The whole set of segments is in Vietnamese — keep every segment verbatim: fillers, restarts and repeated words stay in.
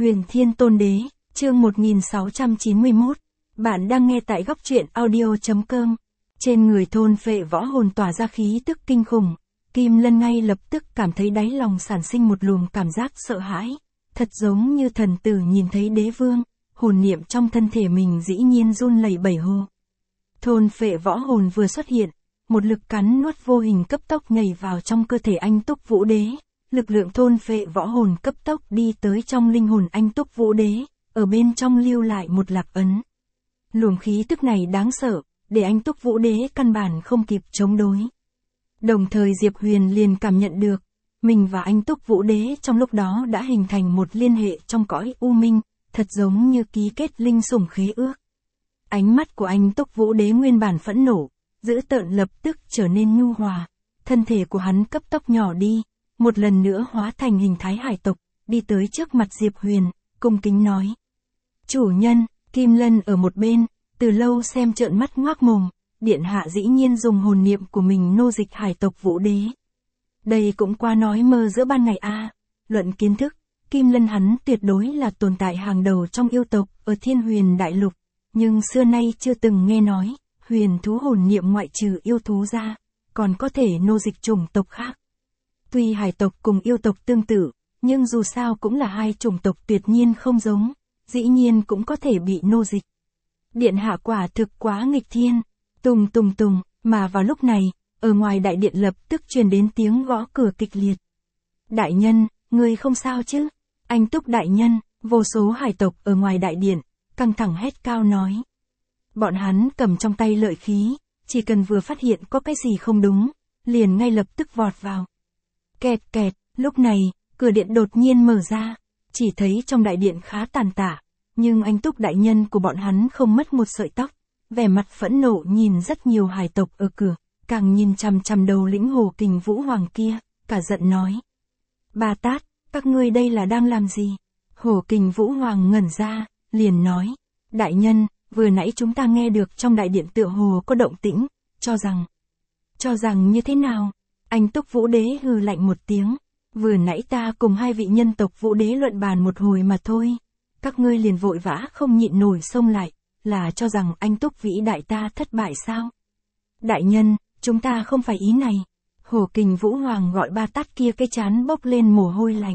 Huyền Thiên Tôn Đế, chương một nghìn sáu trăm chín mươi mốt. Bạn đang nghe tại góc truyện audio.com. Trên người thôn phệ võ hồn tỏa ra khí tức kinh khủng. Kim Lân ngay lập tức cảm thấy đáy lòng sản sinh một luồng cảm giác sợ hãi. Thật giống như thần tử nhìn thấy đế vương, hồn niệm trong thân thể mình dĩ nhiên run lẩy bẩy hô. Thôn phệ võ hồn vừa xuất hiện, một lực cắn nuốt vô hình cấp tốc nhảy vào trong cơ thể anh Túc Vũ Đế. Lực lượng thôn phệ võ hồn cấp tốc đi tới trong linh hồn anh Túc Vũ Đế, ở bên trong lưu lại một lạc ấn. Luồng khí tức này đáng sợ, để anh Túc Vũ Đế căn bản không kịp chống đối. Đồng thời Diệp Huyền liền cảm nhận được, mình và anh Túc Vũ Đế trong lúc đó đã hình thành một liên hệ trong cõi u minh, thật giống như ký kết linh sủng khế ước. Ánh mắt của anh Túc Vũ Đế nguyên bản phẫn nộ, dữ tợn lập tức trở nên nhu hòa, thân thể của hắn cấp tốc nhỏ đi, một lần nữa hóa thành hình thái hải tộc, đi tới trước mặt Diệp Huyền, cung kính nói. Chủ nhân, Kim Lân ở một bên, từ lâu xem trợn mắt ngoác mồm, điện hạ dĩ nhiên dùng hồn niệm của mình nô dịch hải tộc Vũ Đế. Đây cũng qua nói mơ giữa ban ngày a. À. Luận kiến thức, Kim Lân hắn tuyệt đối là tồn tại hàng đầu trong yêu tộc ở Thiên Huyền Đại Lục, nhưng xưa nay chưa từng nghe nói, huyền thú hồn niệm ngoại trừ yêu thú ra, còn có thể nô dịch chủng tộc khác. Tuy hải tộc cùng yêu tộc tương tự, nhưng dù sao cũng là hai chủng tộc tuyệt nhiên không giống, dĩ nhiên cũng có thể bị nô dịch. Điện hạ quả thực quá nghịch thiên, tùng tùng tùng, mà vào lúc này, ở ngoài đại điện lập tức truyền đến tiếng gõ cửa kịch liệt. Đại nhân, ngươi không sao chứ? Anh Túc đại nhân, vô số hải tộc ở ngoài đại điện, căng thẳng hét cao nói. Bọn hắn cầm trong tay lợi khí, chỉ cần vừa phát hiện có cái gì không đúng, liền ngay lập tức vọt vào. Kẹt kẹt, lúc này, cửa điện đột nhiên mở ra, chỉ thấy trong đại điện khá tàn tạ, nhưng anh Túc đại nhân của bọn hắn không mất một sợi tóc, vẻ mặt phẫn nộ nhìn rất nhiều hải tộc ở cửa, càng nhìn chằm chằm đầu lĩnh Hồ Kình Vũ Hoàng kia, cả giận nói. Ba Tát, các ngươi đây là đang làm gì? Hồ Kình Vũ Hoàng ngẩn ra, liền nói. Đại nhân, vừa nãy chúng ta nghe được trong đại điện tựa hồ có động tĩnh, cho rằng. Cho rằng như thế nào? Anh Túc Vũ Đế hừ lạnh một tiếng. Vừa nãy ta cùng hai vị nhân tộc Vũ Đế luận bàn một hồi mà thôi. Các ngươi liền vội vã không nhịn nổi xông lại, là cho rằng anh Túc vĩ đại ta thất bại sao? Đại nhân, chúng ta không phải ý này. Hồ Kình Vũ Hoàng gọi Ba Tát kia cái chán bốc lên mồ hôi lạnh.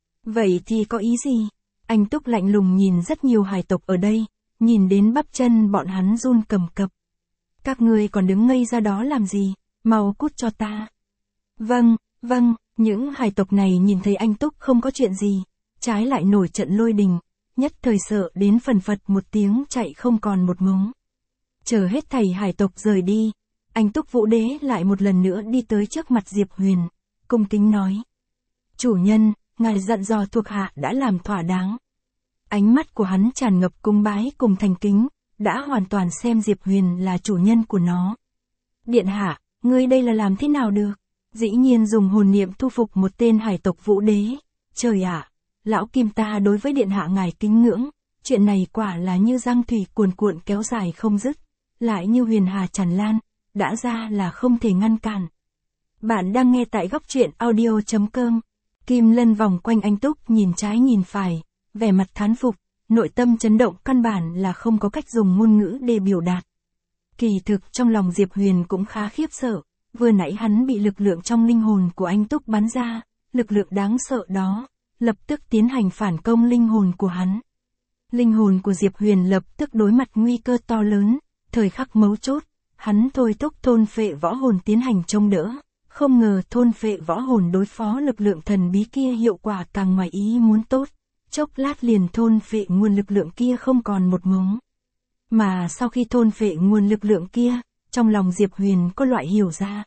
Vậy thì có ý gì? Anh Túc lạnh lùng nhìn rất nhiều hải tộc ở đây, nhìn đến bắp chân bọn hắn run cầm cập. Các ngươi còn đứng ngây ra đó làm gì? Mau cút cho ta. Vâng, vâng, những hải tộc này nhìn thấy anh Túc không có chuyện gì, trái lại nổi trận lôi đình, nhất thời sợ đến phần phật một tiếng chạy không còn một mống. Chờ hết thảy hải tộc rời đi, anh Túc Vũ Đế lại một lần nữa đi tới trước mặt Diệp Huyền, cung kính nói. Chủ nhân, ngài dặn dò thuộc hạ đã làm thỏa đáng. Ánh mắt của hắn tràn ngập cung bái cùng thành kính, đã hoàn toàn xem Diệp Huyền là chủ nhân của nó. Điện hạ, ngươi đây là làm thế nào được? Dĩ nhiên dùng hồn niệm thu phục một tên hải tộc Vũ Đế. Trời ạ, lão Kim ta đối với điện hạ ngài kính ngưỡng, chuyện này quả là như giang thủy cuồn cuộn kéo dài không dứt, lại như huyền hà tràn lan, đã ra là không thể ngăn cản. Bạn đang nghe tại góc truyện audio.com. Kim Lân vòng quanh anh Túc nhìn trái nhìn phải, vẻ mặt thán phục, nội tâm chấn động căn bản là không có cách dùng ngôn ngữ để biểu đạt. Kỳ thực trong lòng Diệp Huyền cũng khá khiếp sợ, vừa nãy hắn bị lực lượng trong linh hồn của anh Túc bắn ra, lực lượng đáng sợ đó, lập tức tiến hành phản công linh hồn của hắn. Linh hồn của Diệp Huyền lập tức đối mặt nguy cơ to lớn, thời khắc mấu chốt, hắn thôi thúc thôn phệ võ hồn tiến hành chống đỡ. Không ngờ thôn phệ võ hồn đối phó lực lượng thần bí kia hiệu quả càng ngoài ý muốn tốt, chốc lát liền thôn phệ nguồn lực lượng kia không còn một mống. Mà sau khi thôn phệ nguồn lực lượng kia, trong lòng Diệp Huyền có loại hiểu ra.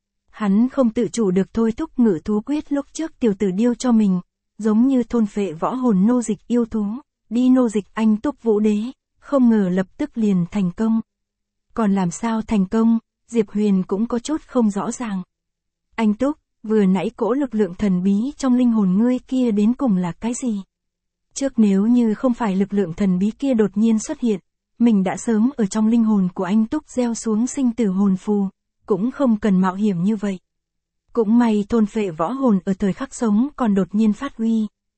Hắn không tự chủ được thôi thúc ngự thú quyết lúc trước tiểu tử điêu cho mình, giống như thôn phệ võ hồn nô dịch yêu thú, đi nô dịch anh Túc Vũ Đế, không ngờ lập tức liền thành công. Còn làm sao thành công, Diệp Huyền cũng có chút không rõ ràng. Anh Túc, vừa nãy cỗ lực lượng thần bí trong linh hồn ngươi kia đến cùng là cái gì? Trước nếu như không phải lực lượng thần bí kia đột nhiên xuất hiện, mình đã sớm ở trong linh hồn của anh Túc gieo xuống sinh tử hồn phù, cũng không cần mạo hiểm như vậy. Cũng may thôn phệ võ hồn ở thời khắc sống còn đột nhiên phát huy,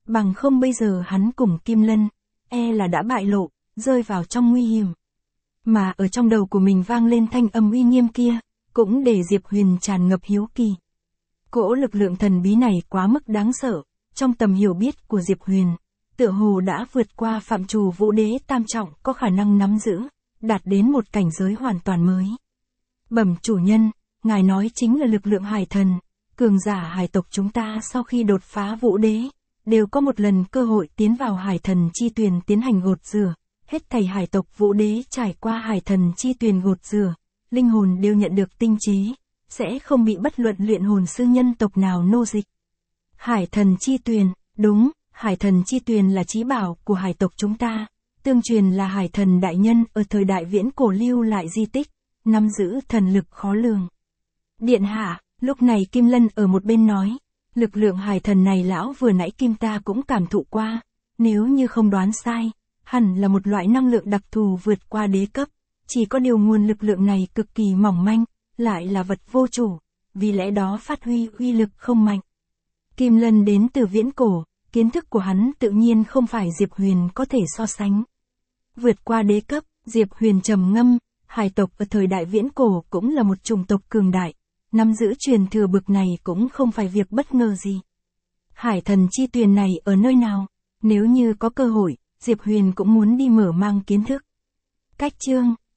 bằng không bây giờ hắn cùng Kim Lân, e là đã bại lộ, rơi vào trong nguy hiểm. Mà ở trong đầu của mình vang lên thanh âm uy nghiêm kia, cũng để Diệp Huyền tràn ngập hiếu kỳ. Cỗ lực lượng thần bí này quá mức đáng sợ, trong tầm hiểu biết của Diệp Huyền, tựa hồ đã vượt qua phạm trù vũ đế tam trọng có khả năng nắm giữ, đạt đến một cảnh giới hoàn toàn mới. Bẩm chủ nhân, ngài nói chính là lực lượng hải thần, cường giả hải tộc chúng ta sau khi đột phá vũ đế, đều có một lần cơ hội tiến vào hải thần chi tuyền tiến hành gột rửa, hết thảy hải tộc vũ đế trải qua hải thần chi tuyền gột rửa, linh hồn đều nhận được tinh chế, sẽ không bị bất luận luyện hồn sư nhân tộc nào nô dịch. Hải thần chi tuyền, đúng, hải thần chi tuyền là chí bảo của hải tộc chúng ta, tương truyền là hải thần đại nhân ở thời đại viễn cổ lưu lại di tích, nắm giữ thần lực khó lường. Điện hạ, lúc này Kim Lân ở một bên nói, lực lượng hải thần này lão vừa nãy Kim ta cũng cảm thụ qua, nếu như không đoán sai, hẳn là một loại năng lượng đặc thù vượt qua đế cấp, chỉ có điều nguồn lực lượng này cực kỳ mỏng manh, lại là vật vô chủ, vì lẽ đó phát huy uy lực không mạnh. Kim Lân đến từ viễn cổ, kiến thức của hắn tự nhiên không phải Diệp Huyền có thể so sánh. Vượt qua đế cấp, Diệp Huyền trầm ngâm, hải tộc ở thời đại viễn cổ cũng là một chủng tộc cường đại, nắm giữ truyền thừa bực này cũng không phải việc bất ngờ gì. Hải thần chi tuyền này ở nơi nào? Nếu như có cơ hội, Diệp Huyền cũng muốn đi mở mang kiến thức. Cách chương